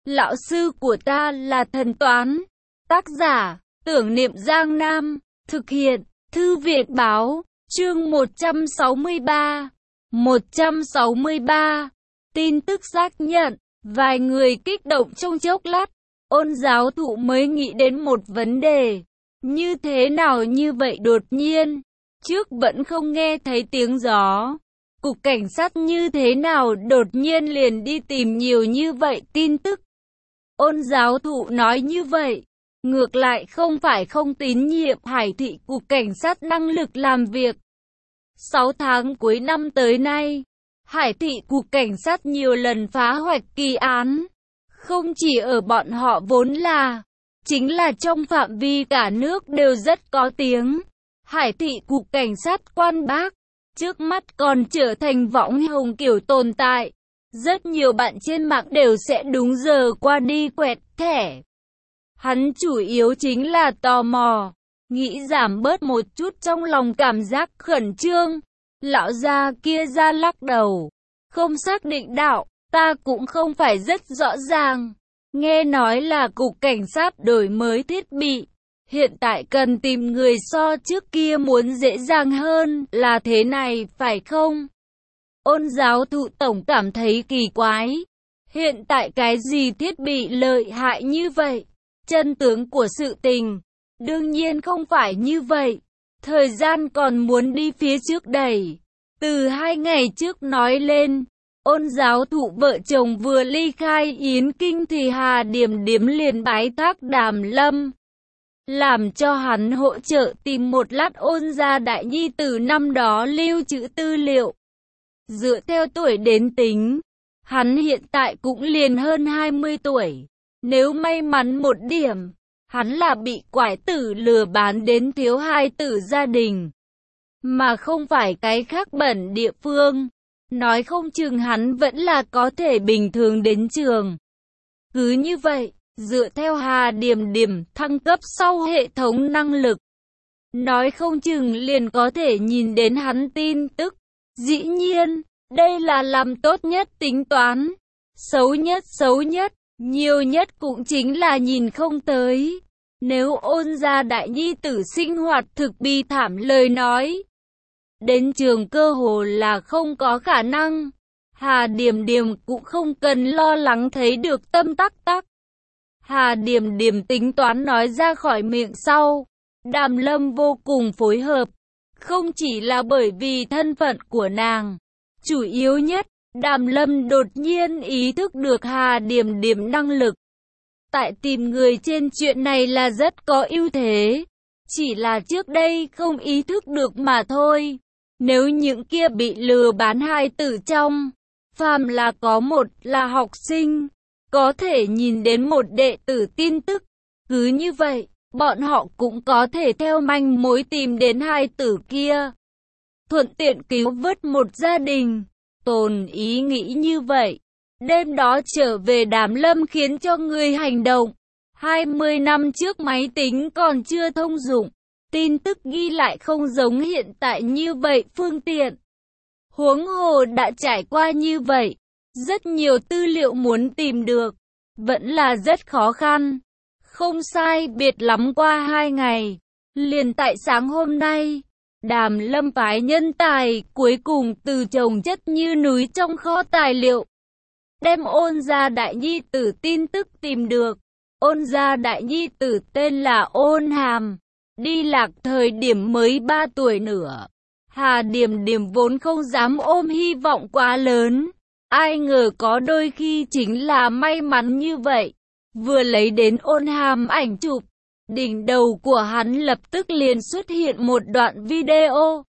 Lão sư của ta là thần toán. Tác giả, Tưởng Niệm Giang Nam. Thực hiện, Thư viện báo. Chương 163. 163. Tin tức xác nhận. Vài người kích động trong chốc lát. Ôn giáo thụ mới nghĩ đến một vấn đề. Như thế nào như vậy đột nhiên? Trước vẫn không nghe thấy tiếng gió. Cục cảnh sát như thế nào đột nhiên liền đi tìm nhiều như vậy tin tức? Ôn giáo thụ nói như vậy, ngược lại không phải không tín nhiệm Hải thị cục cảnh sát năng lực làm việc. 6 tháng cuối năm tới nay, Hải thị cục cảnh sát nhiều lần phá hoạch kỳ án. Không chỉ ở bọn họ vốn là, chính là trong phạm vi cả nước đều rất có tiếng. Hải thị cục cảnh sát Quan Bác, trước mắt còn trở thành võng hồng kiểu tồn tại. Rất nhiều bạn trên mạng đều sẽ đúng giờ qua đi quẹt thẻ. Hắn chủ yếu chính là tò mò, nghĩ giảm bớt một chút trong lòng cảm giác khẩn trương. Lão già kia ra lắc đầu, không xác định đạo, ta cũng không phải rất rõ ràng. Nghe nói là cục cảnh sát đổi mới thiết bị, hiện tại cần tìm người so trước kia muốn dễ dàng hơn, là thế này phải không? Ôn giáo thụ tổng cảm thấy kỳ quái. Hiện tại cái gì thiết bị lợi hại như vậy? Chân tướng của sự tình, đương nhiên không phải như vậy. Thời gian còn muốn đi phía trước đẩy. Từ 2 ngày trước nói lên, ôn giáo thụ vợ chồng vừa ly khai Yến Kinh thì Hà Điềm Điếm liền bái thác Đàm Lâm, làm cho hắn hỗ trợ tìm một lát ôn gia đại nhi tử năm đó lưu trữ tư liệu. Dựa theo tuổi đến tính, hắn hiện tại cũng liền hơn 20 tuổi. Nếu may mắn một điểm, hắn là bị quải tử lừa bán đến thiếu hai tử gia đình, mà không phải cái khác bẩn địa phương. Nói không chừng hắn vẫn là có thể bình thường đến trường. Cứ như vậy, dựa theo Hà Điềm Điềm thăng cấp sau hệ thống năng lực, nói không chừng liền có thể nhìn đến hắn tin tức. Dĩ nhiên, đây là làm tốt nhất tính toán. Xấu nhất, nhiều nhất cũng chính là nhìn không tới. Nếu ôn gia đại nhi tử sinh hoạt thực bi thảm lời nói, đến trường cơ hồ là không có khả năng. Hà Điềm Điềm cũng không cần lo lắng thấy được tâm tắc tắc. Hà Điềm Điềm tính toán nói ra khỏi miệng sau. Đàm Lâm vô cùng phối hợp. Không chỉ là bởi vì thân phận của nàng. Chủ yếu nhất, Đàm Lâm đột nhiên ý thức được Hà Điềm Điềm năng lực. Tại tìm người trên chuyện này là rất có ưu thế. Chỉ là trước đây không ý thức được mà thôi. Nếu những kia bị lừa bán hai tử trong, phàm là có một là học sinh, có thể nhìn đến một đệ tử tin tức. Cứ như vậy, bọn họ cũng có thể theo manh mối tìm đến hai tử kia, thuận tiện cứu vớt một gia đình. Tồn ý nghĩ như vậy, đêm đó trở về Đàm Lâm khiến cho người hành động. 20 năm trước máy tính còn chưa thông dụng, tin tức ghi lại không giống hiện tại như vậy phương tiện. Huống hồ đã trải qua như vậy, rất nhiều tư liệu muốn tìm được, vẫn là rất khó khăn. Không sai biệt lắm qua 2 ngày, liền tại sáng hôm nay, Đàm Lâm phái nhân tài cuối cùng từ chồng chất như núi trong kho tài liệu, đem ôn gia đại nhi tử tin tức tìm được. Ôn gia đại nhi tử tên là Ôn Hàm, đi lạc thời điểm mới 3 tuổi nữa. Hà Điềm Điềm vốn không dám ôm hy vọng quá lớn, ai ngờ có đôi khi chính là may mắn như vậy. Vừa lấy đến Ôn Hàm ảnh chụp, đỉnh đầu của hắn lập tức liền xuất hiện một đoạn video.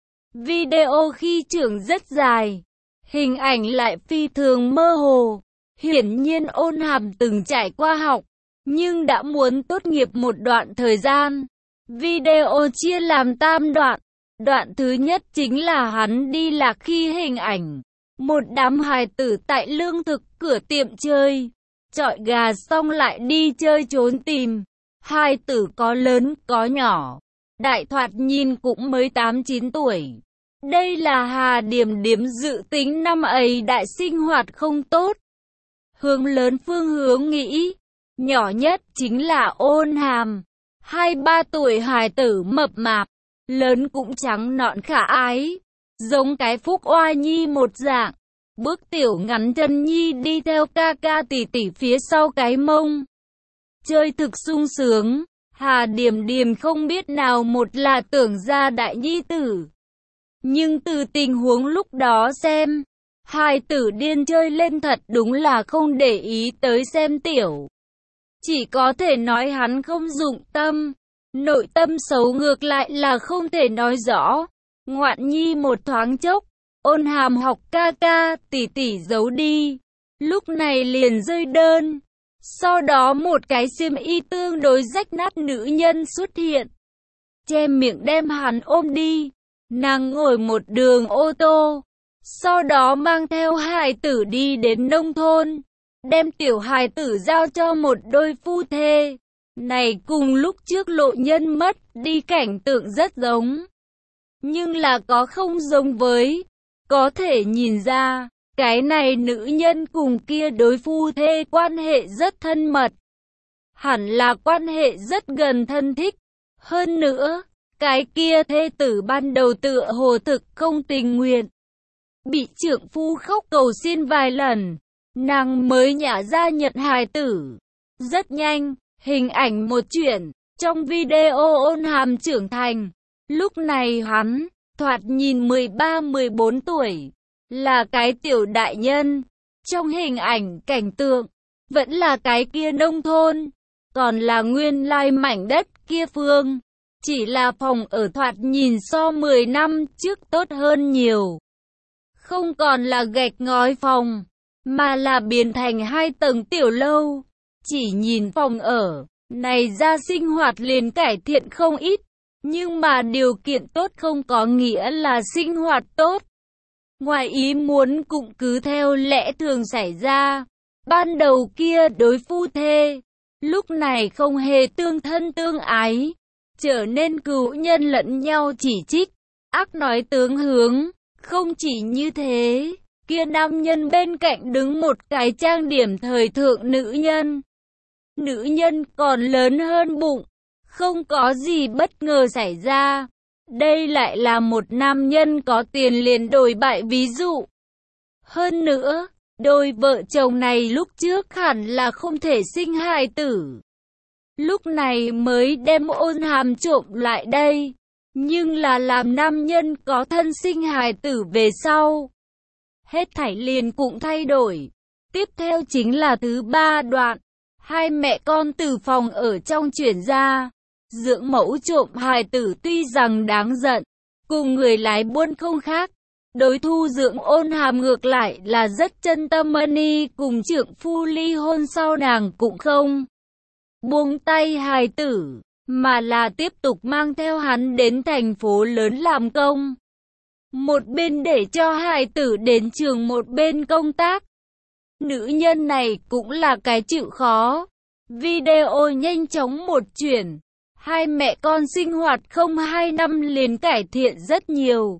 Video khi trưởng rất dài, hình ảnh lại phi thường mơ hồ. Hiển nhiên Ôn Hàm từng trải qua học, nhưng đã muốn tốt nghiệp một đoạn thời gian. Video chia làm 3 đoạn. Đoạn thứ nhất chính là hắn đi lạc khi hình ảnh một đám hài tử tại lương thực cửa tiệm chơi, chọi gà xong lại đi chơi trốn tìm. Hai tử có lớn có nhỏ, đại thoạt nhìn cũng mới 8-9 tuổi. Đây là Hà Điềm Điềm dự tính năm ấy đại sinh hoạt không tốt. hướng lớn phương hướng nghĩ. Nhỏ nhất chính là Ôn Hàm, 2-3 tuổi hài tử mập mạp, lớn cũng trắng nõn khả ái, giống cái Phúc Oa Nhi một dạng. Bước tiểu ngắn chân nhi đi theo ca ca tỷ tỷ phía sau cái mông. Chơi thực sung sướng, Hà Điểm Điểm không biết nào một là tưởng ra đại nhi tử. Nhưng từ tình huống lúc đó xem, hài tử điên chơi lên thật đúng là không để ý tới xem tiểu. Chỉ có thể nói hắn không dụng tâm, nội tâm xấu ngược lại là không thể nói rõ. Ngoạn nhi một thoáng chốc, Ôn Hàm học ca ca, tỷ tỷ giấu đi. Lúc này liền rơi đơn. Sau đó một cái xiêm y tương đối rách nát nữ nhân xuất hiện. Che miệng đem hắn ôm đi. Nàng ngồi một đường ô tô. Sau đó mang theo hài tử đi đến nông thôn. Đem tiểu hài tử giao cho một đôi phu thê. Này cùng lúc trước Lộ Nhân mất đi cảnh tượng rất giống. Nhưng là có không giống với. Có thể nhìn ra, cái này nữ nhân cùng kia đối phu thê quan hệ rất thân mật. Hẳn là quan hệ rất gần thân thích. Hơn nữa, cái kia thê tử ban đầu tựa hồ thực không tình nguyện. Bị trượng phu khóc cầu xin vài lần, nàng mới nhả ra nhận hài tử. Rất nhanh, hình ảnh một chuyện, trong video Ôn Hàm trưởng thành. Lúc này hắn thoạt nhìn 13-14 tuổi, là cái tiểu đại nhân. Trong hình ảnh cảnh tượng, vẫn là cái kia nông thôn, còn là nguyên lai mảnh đất kia phương. Chỉ là phòng ở thoạt nhìn so 10 năm trước tốt hơn nhiều. Không còn là gạch ngói phòng, mà là biến thành 2 tầng tiểu lâu. Chỉ nhìn phòng ở, này ra sinh hoạt liền cải thiện không ít. Nhưng mà điều kiện tốt không có nghĩa là sinh hoạt tốt. Ngoài ý muốn cũng cứ theo lẽ thường xảy ra. Ban đầu kia đối phu thê, lúc này không hề tương thân tương ái, trở nên cựu nhân lẫn nhau chỉ trích, ác nói tướng hướng. Không chỉ như thế, kia nam nhân bên cạnh đứng một cái trang điểm thời thượng nữ nhân. Nữ nhân còn lớn hơn bụng. Không có gì bất ngờ xảy ra. Đây lại là một nam nhân có tiền liền đổi bại ví dụ. Hơn nữa, đôi vợ chồng này lúc trước hẳn là không thể sinh hài tử. Lúc này mới đem Ôn Hàm trộm lại đây. Nhưng là làm nam nhân có thân sinh hài tử về sau. Hết thảy liền cũng thay đổi. Tiếp theo chính là thứ 3 đoạn. Hai mẹ con từ phòng ở trong chuyển ra. Dưỡng mẫu trộm hài tử tuy rằng đáng giận, cùng người lái buôn không khác. Đối thu dưỡng Ôn Hàm ngược lại là rất chân tâm y, cùng trượng phu ly hôn sau nàng cũng không buông tay hài tử, mà là tiếp tục mang theo hắn đến thành phố lớn làm công. Một bên để cho hài tử đến trường, một bên công tác. Nữ nhân này cũng là cái chịu khó. Video nhanh chóng một chuyển. Hai mẹ con sinh hoạt không 2 năm liền cải thiện rất nhiều.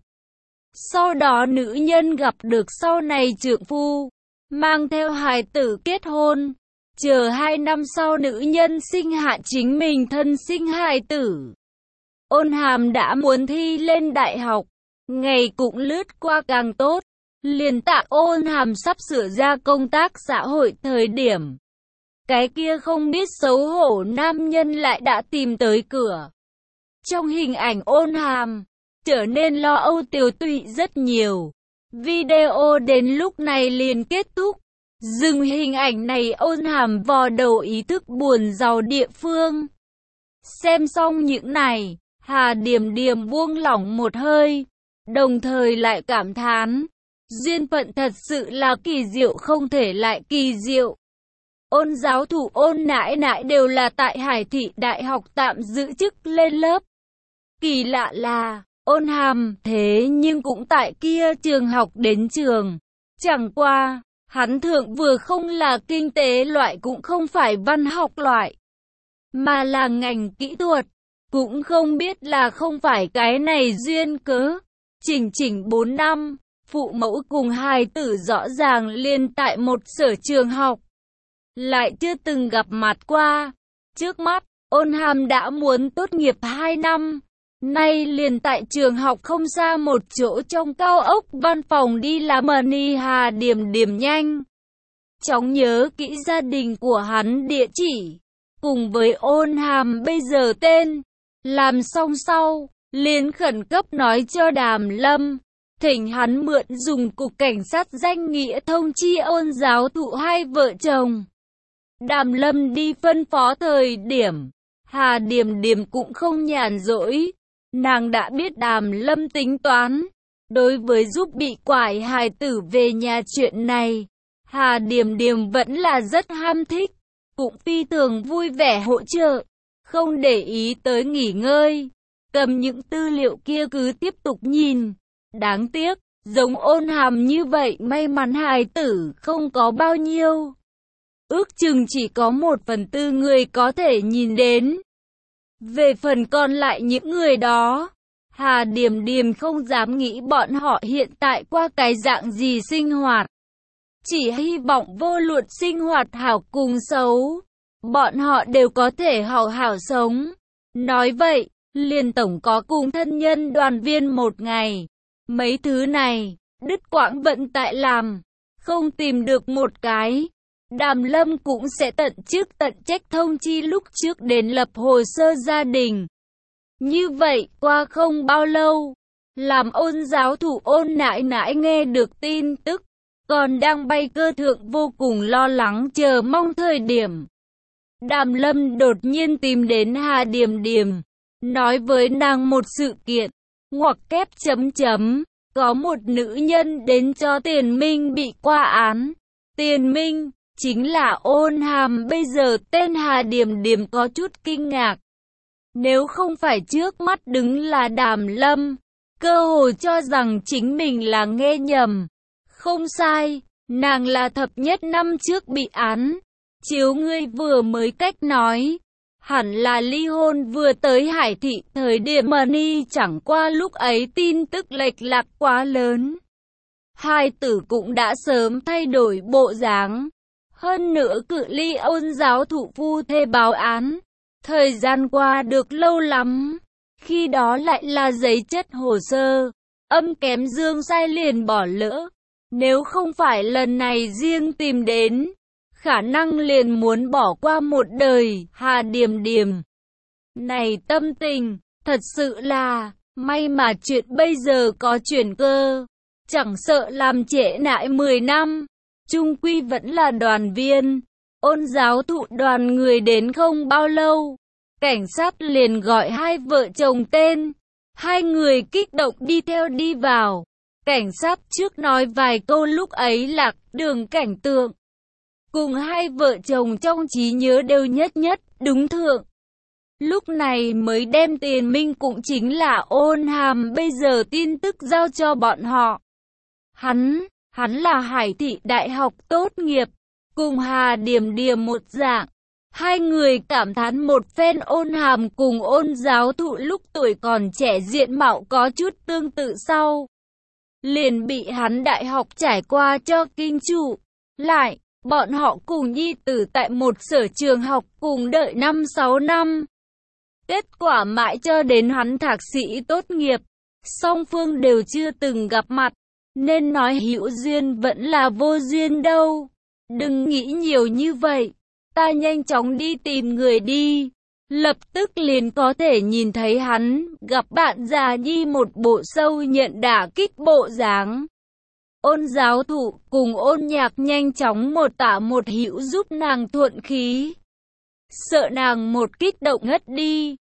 Sau đó nữ nhân gặp được sau này trượng phu, mang theo hài tử kết hôn. Chờ 2 năm sau nữ nhân sinh hạ chính mình thân sinh hài tử. Ôn Hàm đã muốn thi lên đại học, ngày cũng lướt qua càng tốt. Liền tại Ôn Hàm sắp sửa ra công tác xã hội thời điểm, cái kia không biết xấu hổ nam nhân lại đã tìm tới cửa. Trong hình ảnh Ôn Hàm trở nên lo âu tiều tụy rất nhiều. Video đến lúc này liền kết thúc. Dừng hình ảnh này, Ôn Hàm vò đầu ý thức buồn giàu địa phương. Xem xong những này, Hà Điểm Điểm buông lỏng một hơi, đồng thời lại cảm thán, duyên phận thật sự là kỳ diệu không thể lại kỳ diệu. Ôn giáo thủ Ôn nãi nãi đều là tại Hải Thị Đại học tạm giữ chức lên lớp. Kỳ lạ là, Ôn Hàm thế nhưng cũng tại kia trường học đến trường. Chẳng qua, hắn thượng vừa không là kinh tế loại cũng không phải văn học loại, mà là ngành kỹ thuật. Cũng không biết là không phải cái này duyên cớ. Chỉnh 4 năm, phụ mẫu cùng hài tử rõ ràng liên tại một sở trường học. lại chưa từng gặp mặt qua. Trước mắt, Ôn Hàm đã muốn tốt nghiệp 2 năm. Nay liền tại trường học không xa một chỗ trong cao ốc văn phòng đi làm Ni Hà Điềm Điềm nhanh chóng nhớ kỹ gia đình của hắn, địa chỉ, cùng với Ôn Hàm bây giờ tên. Làm xong sau, liền khẩn cấp nói cho Đàm Lâm, thỉnh hắn mượn dùng cục cảnh sát danh nghĩa thông chi Ôn giáo thụ hai vợ chồng. Đàm Lâm đi phân phó thời điểm, Hà Điềm Điềm cũng không nhàn rỗi. Nàng đã biết Đàm Lâm tính toán. Đối với giúp bị quải hài tử về nhà chuyện này, Hà Điềm Điềm vẫn là rất ham thích, cũng phi thường vui vẻ hỗ trợ, không để ý tới nghỉ ngơi. Cầm những tư liệu kia cứ tiếp tục nhìn. Đáng tiếc, giống Ôn Hàm như vậy may mắn hài tử không có bao nhiêu. Ước chừng chỉ có 1/4 người có thể nhìn đến. Về phần còn lại những người đó, Hà Điềm Điềm không dám nghĩ bọn họ hiện tại qua cái dạng gì sinh hoạt. Chỉ hy vọng vô luận sinh hoạt hảo cùng xấu, bọn họ đều có thể hảo hảo sống. Nói vậy, liền tổng có cùng thân nhân đoàn viên một ngày. Mấy thứ này, đứt quãng vận tại làm, không tìm được một cái. Đàm Lâm cũng sẽ tận chức tận trách thông chi lúc trước đến lập hồ sơ gia đình. Như vậy, qua không bao lâu, làm Ôn giáo thụ Ôn nãi nãi nghe được tin tức, còn đang bay cơ thượng vô cùng lo lắng chờ mong thời điểm. Đàm Lâm đột nhiên tìm đến Hà Điềm Điềm, nói với nàng một sự kiện, ngoặc kép chấm chấm, có một nữ nhân đến cho Tiền Minh bị qua án. Tiền Minh chính là Ôn Hàm, bây giờ tên Hà Điềm Điềm có chút kinh ngạc. Nếu không phải trước mắt đứng là Đàm Lâm, cơ hồ cho rằng chính mình là nghe nhầm. Không sai, nàng là thập nhất năm trước bị án. Chiếu ngươi vừa mới cách nói, hẳn là ly hôn vừa tới Hải Thị thời điểm Ni, chẳng qua lúc ấy tin tức lệch lạc quá lớn. Hai tử cũng đã sớm thay đổi bộ dáng. Hơn nữa cự ly Ôn giáo thụ phu thê báo án, thời gian qua được lâu lắm. Khi đó lại là giấy chất hồ sơ, âm kém dương sai liền bỏ lỡ. Nếu không phải lần này riêng tìm đến, khả năng liền muốn bỏ qua một đời. Hà Điềm Điềm này tâm tình, thật sự là may mà chuyện bây giờ có chuyển cơ, chẳng sợ làm trễ nải 10 năm, chung quy vẫn là đoàn viên. Ôn giáo thụ đoàn người đến không bao lâu, cảnh sát liền gọi hai vợ chồng tên. Hai người kích động đi theo đi vào. Cảnh sát trước nói vài câu lúc ấy lạc đường cảnh tượng, cùng hai vợ chồng trong trí nhớ đều nhất nhất đúng thượng. Lúc này mới đem Tiền Minh cũng chính là Ôn Hàm bây giờ tin tức giao cho bọn họ. Hắn là Hải Thị Đại học tốt nghiệp, cùng Hà Điềm Điềm một dạng. Hai người cảm thán một phen. Ôn Hàm cùng Ôn giáo thụ lúc tuổi còn trẻ diện mạo có chút tương tự sau, liền bị hắn đại học trải qua cho kinh trụ. Lại, bọn họ cùng nhi tử tại một sở trường học cùng đợi 5-6 năm. Kết quả mãi cho đến hắn thạc sĩ tốt nghiệp, song phương đều chưa từng gặp mặt. Nên nói hữu duyên vẫn là vô duyên đâu. Đừng nghĩ nhiều như vậy, ta nhanh chóng đi tìm người đi. Lập tức liền có thể nhìn thấy hắn, gặp bạn già nhi một bộ sâu nhận đả kích bộ dáng. Ôn giáo thụ cùng Ôn Nhạc nhanh chóng một tả một hữu giúp nàng thuận khí. Sợ nàng một kích động ngất đi.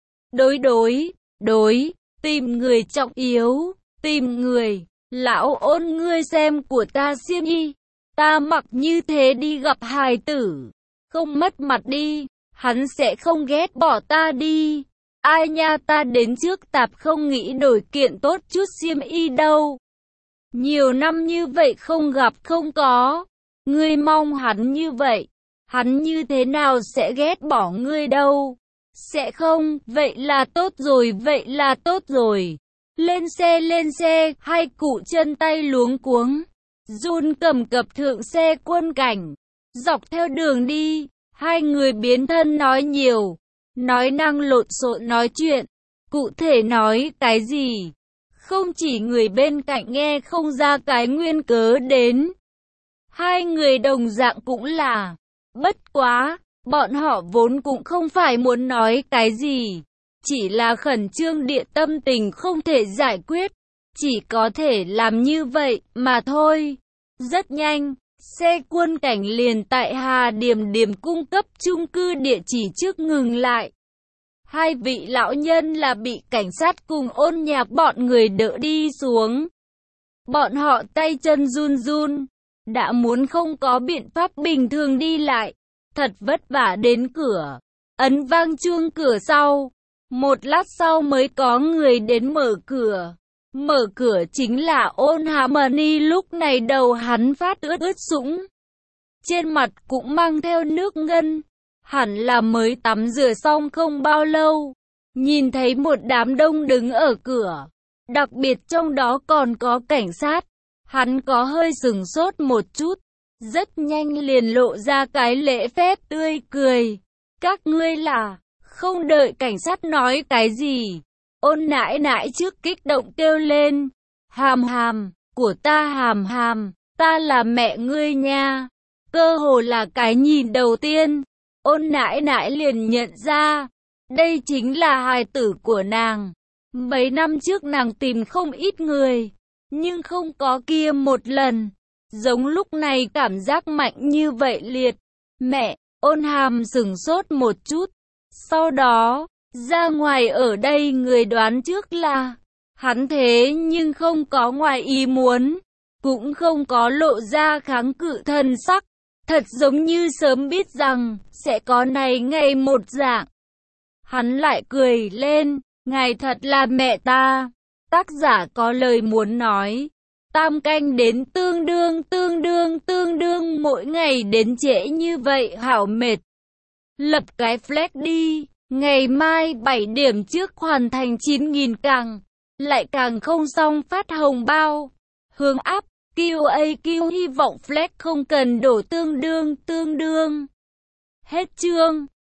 Đối, tìm người trọng yếu, tìm người. Lão Ôn, ngươi xem của ta xiêm y, ta mặc như thế đi gặp hài tử, không mất mặt đi, hắn sẽ không ghét bỏ ta đi. Ai nha, ta đến trước tạp không nghĩ đổi kiện tốt chút xiêm y đâu. Nhiều năm như vậy không gặp không có, ngươi mong hắn như vậy, hắn như thế nào sẽ ghét bỏ ngươi đâu. Sẽ không, vậy là tốt rồi. Lên xe, hai cụ chân tay luống cuống, run cầm cập thượng xe quân cảnh. Dọc theo đường đi, hai người biến thân nói nhiều, nói năng lộn xộn nói chuyện. Cụ thể nói cái gì? Không chỉ người bên cạnh nghe không ra cái nguyên cớ đến. Hai người đồng dạng cũng là. Bất quá, bọn họ vốn cũng không phải muốn nói cái gì. Chỉ là khẩn trương địa tâm tình không thể giải quyết. Chỉ có thể làm như vậy mà thôi. Rất nhanh, xe quân cảnh liền tại Hà Điềm Điềm cung cấp chung cư địa chỉ trước ngừng lại. Hai vị lão nhân là bị cảnh sát cùng Ôn Nhạc bọn người đỡ đi xuống. Bọn họ tay chân run run, đã muốn không có biện pháp bình thường đi lại. Thật vất vả đến cửa, ấn vang chuông cửa sau. Một lát sau mới có người đến mở cửa. Mở cửa chính là Ôn Harmony, lúc này đầu hắn phát ướt sũng. Trên mặt cũng mang theo nước ngân. Hẳn là mới tắm rửa xong không bao lâu. Nhìn thấy một đám đông đứng ở cửa. Đặc biệt trong đó còn có cảnh sát. Hắn có hơi sửng sốt một chút. Rất nhanh liền lộ ra cái lễ phép tươi cười. Các ngươi là... Không đợi cảnh sát nói cái gì. Ôn nãi nãi trước kích động kêu lên. Hàm hàm, của ta hàm hàm, ta là mẹ ngươi nha. Cơ hồ là cái nhìn đầu tiên. Ôn nãi nãi liền nhận ra. Đây chính là hài tử của nàng. Mấy năm trước nàng tìm không ít người. Nhưng không có kia một lần. Giống lúc này cảm giác mạnh như vậy liệt. Mẹ, Ôn hàm sửng sốt một chút. Sau đó, ra ngoài ở đây người đoán trước là hắn, thế nhưng không có ngoài ý muốn, cũng không có lộ ra kháng cự thần sắc, thật giống như sớm biết rằng sẽ có này ngày một dạng. Hắn lại cười lên, ngài thật là mẹ ta. Tác giả có lời muốn nói, tam canh đến tương đương mỗi ngày đến trễ như vậy hảo mệt. Lập cái flag đi, ngày mai 7 điểm trước hoàn thành 9.000 càng, lại càng không xong phát hồng bao. Hướng áp, QAQ hy vọng flag không cần đổ tương đương. Hết chương.